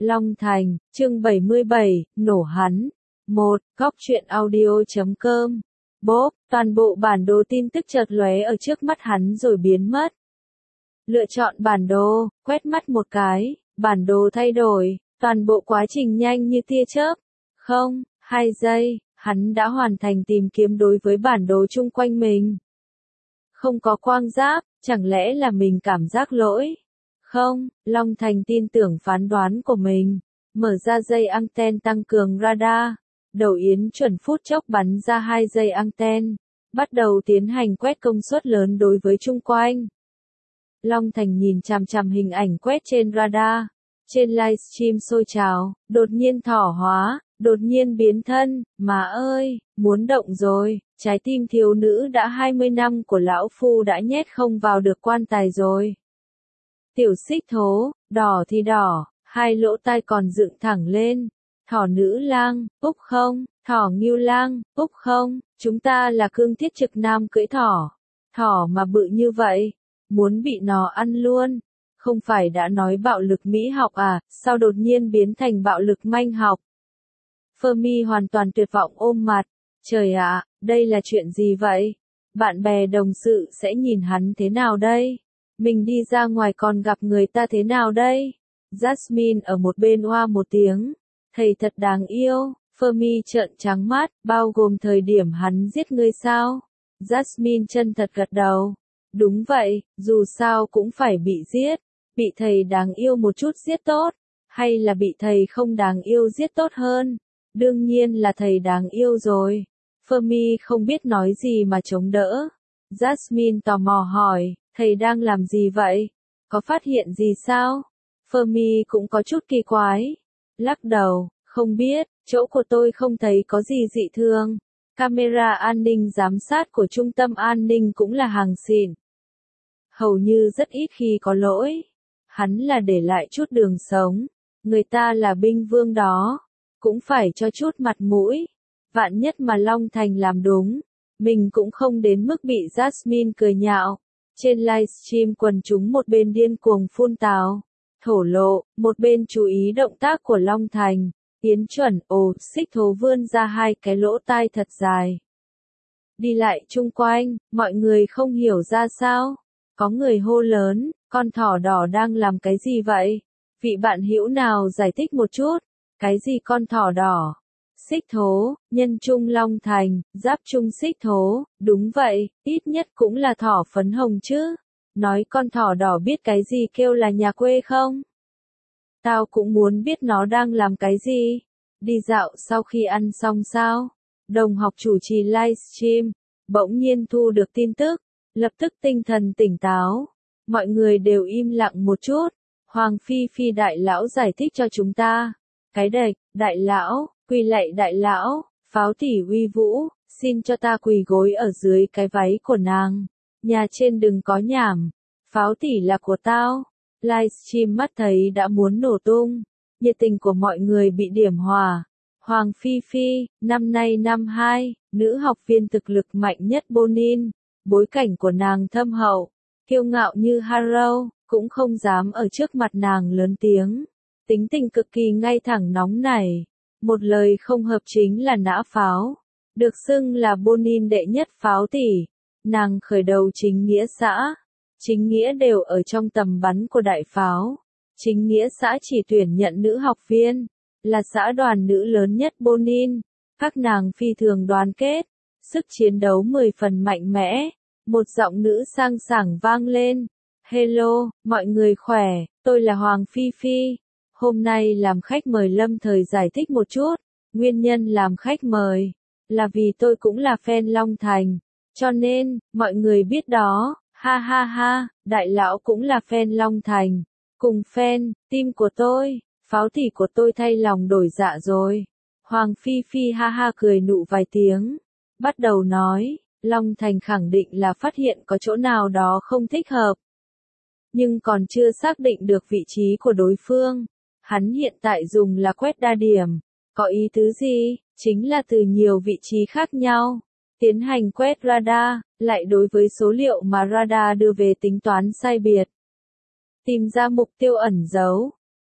Long Thành, chương 77, nổ hắn. 1. Góc truyện audio.com. Bốp, toàn bộ bản đồ tin tức chợt lóe ở trước mắt hắn rồi biến mất. Lựa chọn bản đồ, quét mắt một cái, bản đồ thay đổi, toàn bộ quá trình nhanh như tia chớp. 2 giây, hắn đã hoàn thành tìm kiếm đối với bản đồ chung quanh mình. Không có quang giáp, chẳng lẽ là mình cảm giác lỗi? Không, Long Thành tin tưởng phán đoán của mình. Mở ra dây anten tăng cường radar. Đầu yến chuẩn phút chốc bắn ra 2 dây anten. Bắt đầu tiến hành quét công suất lớn đối với chung quanh. Long Thành nhìn chằm chằm hình ảnh quét trên radar. Trên livestream sôi trào, đột nhiên thỏ hóa, đột nhiên biến thân, mà ơi, muốn động rồi, trái tim thiếu nữ đã 20 năm của lão phu đã nhét không vào được quan tài rồi. Tiểu xích thố, đỏ thì đỏ, hai lỗ tai còn dựng thẳng lên. Thỏ nữ lang, úc không, thỏ ngưu lang, úc không, chúng ta là cương thiết trực nam cưỡi thỏ. Thỏ mà bự như vậy, muốn bị nó ăn luôn. Không phải đã nói bạo lực mỹ học à, sao đột nhiên biến thành bạo lực manh học? Fermi hoàn toàn tuyệt vọng ôm mặt. Trời ạ, đây là chuyện gì vậy? Bạn bè đồng sự sẽ nhìn hắn thế nào đây? Mình đi ra ngoài còn gặp người ta thế nào đây? Jasmine ở một bên oa một tiếng. Thầy thật đáng yêu. Fermi trợn trắng mắt, bao gồm thời điểm hắn giết ngươi sao? Jasmine chân thật gật đầu. Đúng vậy, dù sao cũng phải bị giết. Bị thầy đáng yêu một chút giết tốt, hay là bị thầy không đáng yêu giết tốt hơn? Đương nhiên là thầy đáng yêu rồi. Fermi không biết nói gì mà chống đỡ. Jasmine tò mò hỏi, thầy đang làm gì vậy? Có phát hiện gì sao? Fermi cũng có chút kỳ quái. Lắc đầu, không biết, chỗ của tôi không thấy có gì dị thường. Camera an ninh giám sát của trung tâm an ninh cũng là hàng xịn. Hầu như rất ít khi có lỗi. Hắn là để lại chút đường sống. Người ta là binh vương đó. Cũng phải cho chút mặt mũi. Vạn nhất mà Long Thành làm đúng. Mình cũng không đến mức bị Jasmine cười nhạo. Trên livestream quần chúng một bên điên cuồng phun tào. Thổ lộ, một bên chú ý động tác của Long Thành. Tiến chuẩn, xích thố vươn ra 2 cái lỗ tai thật dài. Đi lại chung quanh, mọi người không hiểu ra sao. Có người hô lớn, con thỏ đỏ đang làm cái gì vậy? Vị bạn hữu nào giải thích một chút? Cái gì con thỏ đỏ? Xích thố, nhân trung Long Thành, giáp trung xích thố, đúng vậy, ít nhất cũng là thỏ phấn hồng chứ. Nói con thỏ đỏ biết cái gì kêu là nhà quê không? Tao cũng muốn biết nó đang làm cái gì. Đi dạo sau khi ăn xong sao? Đồng học chủ trì livestream, bỗng nhiên thu được tin tức, lập tức tinh thần tỉnh táo. Mọi người đều im lặng một chút. Hoàng Phi Phi đại lão giải thích cho chúng ta. Cái đệch, đại lão, quỳ lạy đại lão, pháo tỷ uy vũ, xin cho ta quỳ gối ở dưới cái váy của nàng. Nhà trên đừng có nhảm, pháo tỷ là của tao. Livestream mắt thấy đã muốn nổ tung, nhiệt tình của mọi người bị điểm hòa. Hoàng Phi Phi, năm nay năm 2, nữ học viên thực lực mạnh nhất Bonin, bối cảnh của nàng thâm hậu, kiêu ngạo như Harrow, cũng không dám ở trước mặt nàng lớn tiếng. Tính tình cực kỳ ngay thẳng nóng nảy, một lời không hợp chính là nã pháo. Được xưng là Bonin đệ nhất pháo tỷ, nàng khởi đầu chính nghĩa xã. Chính nghĩa đều ở trong tầm bắn của đại pháo. Chính nghĩa xã chỉ tuyển nhận nữ học viên, là xã đoàn nữ lớn nhất Bonin. Các nàng phi thường đoàn kết, sức chiến đấu 10 phần mạnh mẽ. Một giọng nữ sang sảng vang lên. Hello, mọi người khỏe, tôi là Hoàng Phi Phi. Hôm nay làm khách mời lâm thời giải thích một chút. Nguyên nhân làm khách mời là vì tôi cũng là fan Long Thành. Cho nên, mọi người biết đó. Ha ha ha, đại lão cũng là fan Long Thành. Cùng fan, team của tôi, pháo tỷ của tôi thay lòng đổi dạ rồi. Hoàng Phi Phi ha ha cười nụ vài tiếng. Bắt đầu nói, Long Thành khẳng định là phát hiện có chỗ nào đó không thích hợp. Nhưng còn chưa xác định được vị trí của đối phương. Hắn hiện tại dùng là quét đa điểm. Có ý tứ gì? Chính là từ nhiều vị trí khác nhau. Tiến hành quét radar, lại đối với số liệu mà radar đưa về tính toán sai biệt. Tìm ra mục tiêu ẩn giấu.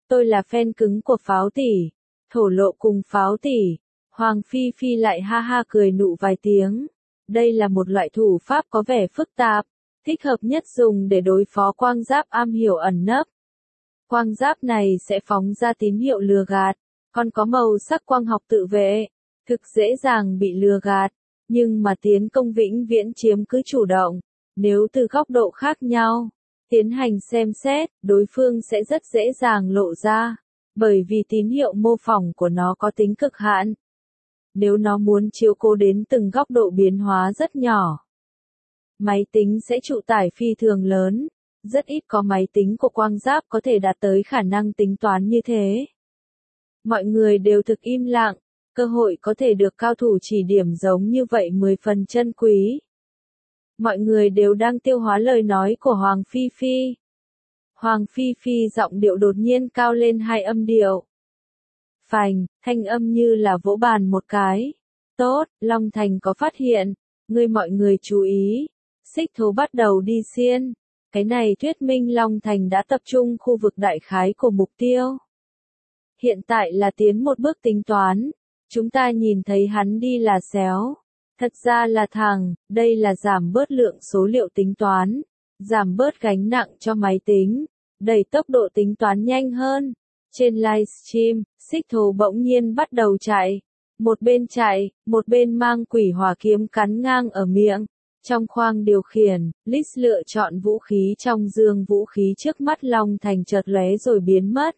Tôi là fan cứng của Pháo tỷ. Thổ lộ cùng Pháo tỷ. Hoàng Phi Phi lại ha ha cười nụ vài tiếng. Đây là một loại thủ pháp có vẻ phức tạp, thích hợp nhất dùng để đối phó quang giáp am hiểu ẩn nấp. Quang giáp này sẽ phóng ra tín hiệu lừa gạt, còn có màu sắc quang học tự vệ, thực dễ dàng bị lừa gạt, nhưng mà tiến công vĩnh viễn chiếm cứ chủ động. Nếu từ góc độ khác nhau, tiến hành xem xét, đối phương sẽ rất dễ dàng lộ ra, bởi vì tín hiệu mô phỏng của nó có tính cực hạn. Nếu nó muốn chiếu cố đến từng góc độ biến hóa rất nhỏ, máy tính sẽ chịu tải phi thường lớn. Rất ít có máy tính của quang giáp có thể đạt tới khả năng tính toán như thế. Mọi người đều thực im lặng, cơ hội có thể được cao thủ chỉ điểm giống như vậy 10 phần chân quý. Mọi người đều đang tiêu hóa lời nói của Hoàng Phi Phi. Hoàng Phi Phi giọng điệu đột nhiên cao lên 2 âm điệu. Phành, thanh âm như là vỗ bàn một cái. Tốt, Long Thành có phát hiện. Mọi người chú ý. Xích thố bắt đầu đi xiên. Cái này thuyết minh Long Thành đã tập trung khu vực đại khái của mục tiêu. Hiện tại là tiến một bước tính toán. Chúng ta nhìn thấy hắn đi là xéo. Thật ra là thẳng, đây là giảm bớt lượng số liệu tính toán. Giảm bớt gánh nặng cho máy tính. Đẩy tốc độ tính toán nhanh hơn. Trên livestream, xích thố bỗng nhiên bắt đầu chạy. Một bên chạy, một bên mang quỷ hỏa kiếm cắn ngang ở miệng. Trong khoang điều khiển, Liz lựa chọn vũ khí trong dương vũ khí trước mắt Long Thành chợt lóe rồi biến mất.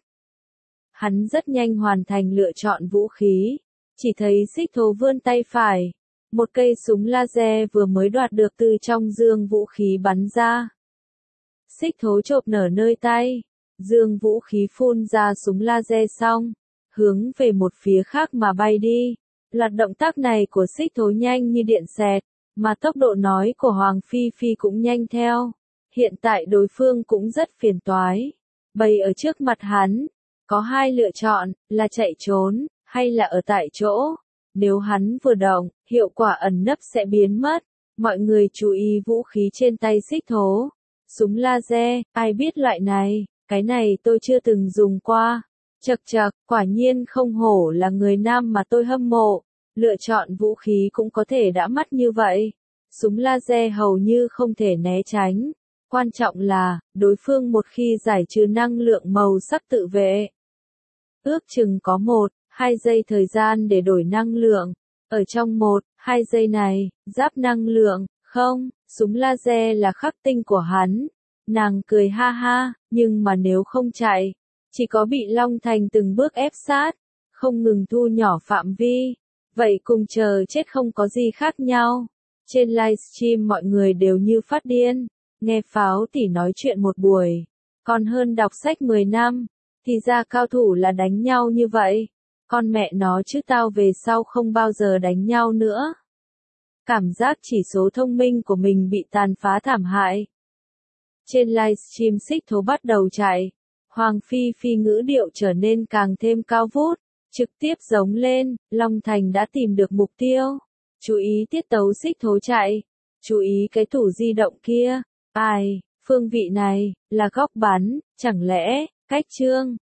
Hắn rất nhanh hoàn thành lựa chọn vũ khí. Chỉ thấy xích thố vươn tay phải. Một cây súng laser vừa mới đoạt được từ trong dương vũ khí bắn ra. Xích thố chộp nở nơi tay. Dương vũ khí phun ra súng laser xong. Hướng về một phía khác mà bay đi. Loạt động tác này của xích thố nhanh như điện xẹt. Mà tốc độ nói của Hoàng Phi Phi cũng nhanh theo. Hiện tại đối phương cũng rất phiền toái. Bày ở trước mặt hắn. Có 2 lựa chọn, là chạy trốn, hay là ở tại chỗ. Nếu hắn vừa động, hiệu quả ẩn nấp sẽ biến mất. Mọi người chú ý vũ khí trên tay xích thố. Súng laser, ai biết loại này, cái này tôi chưa từng dùng qua. Chậc chậc, quả nhiên không hổ là người nam mà tôi hâm mộ. Lựa chọn vũ khí cũng có thể đã mắt như vậy. Súng laser hầu như không thể né tránh. Quan trọng là, đối phương một khi giải trừ năng lượng màu sắc tự vệ. Ước chừng có 1-2 giây thời gian để đổi năng lượng. Ở trong 1-2 giây này, giáp năng lượng, không, súng laser là khắc tinh của hắn. Nàng cười ha ha, nhưng mà nếu không chạy, chỉ có bị Long Thành từng bước ép sát, không ngừng thu nhỏ phạm vi. Vậy cùng chờ chết không có gì khác nhau. Trên livestream mọi người đều như phát điên, nghe Pháo tỷ nói chuyện một buổi, còn hơn đọc sách 10 năm, thì ra cao thủ là đánh nhau như vậy. Con mẹ nó chứ tao về sau không bao giờ đánh nhau nữa. Cảm giác chỉ số thông minh của mình bị tàn phá thảm hại. Trên livestream xích thố bắt đầu chạy, Hoàng Phi Phi ngữ điệu trở nên càng thêm cao vút. Trực tiếp giống lên, Long Thành đã tìm được mục tiêu. Chú ý tiết tấu xích thố chạy. Chú ý cái tủ di động kia. Ai, phương vị này, là góc bắn, chẳng lẽ, cách chương.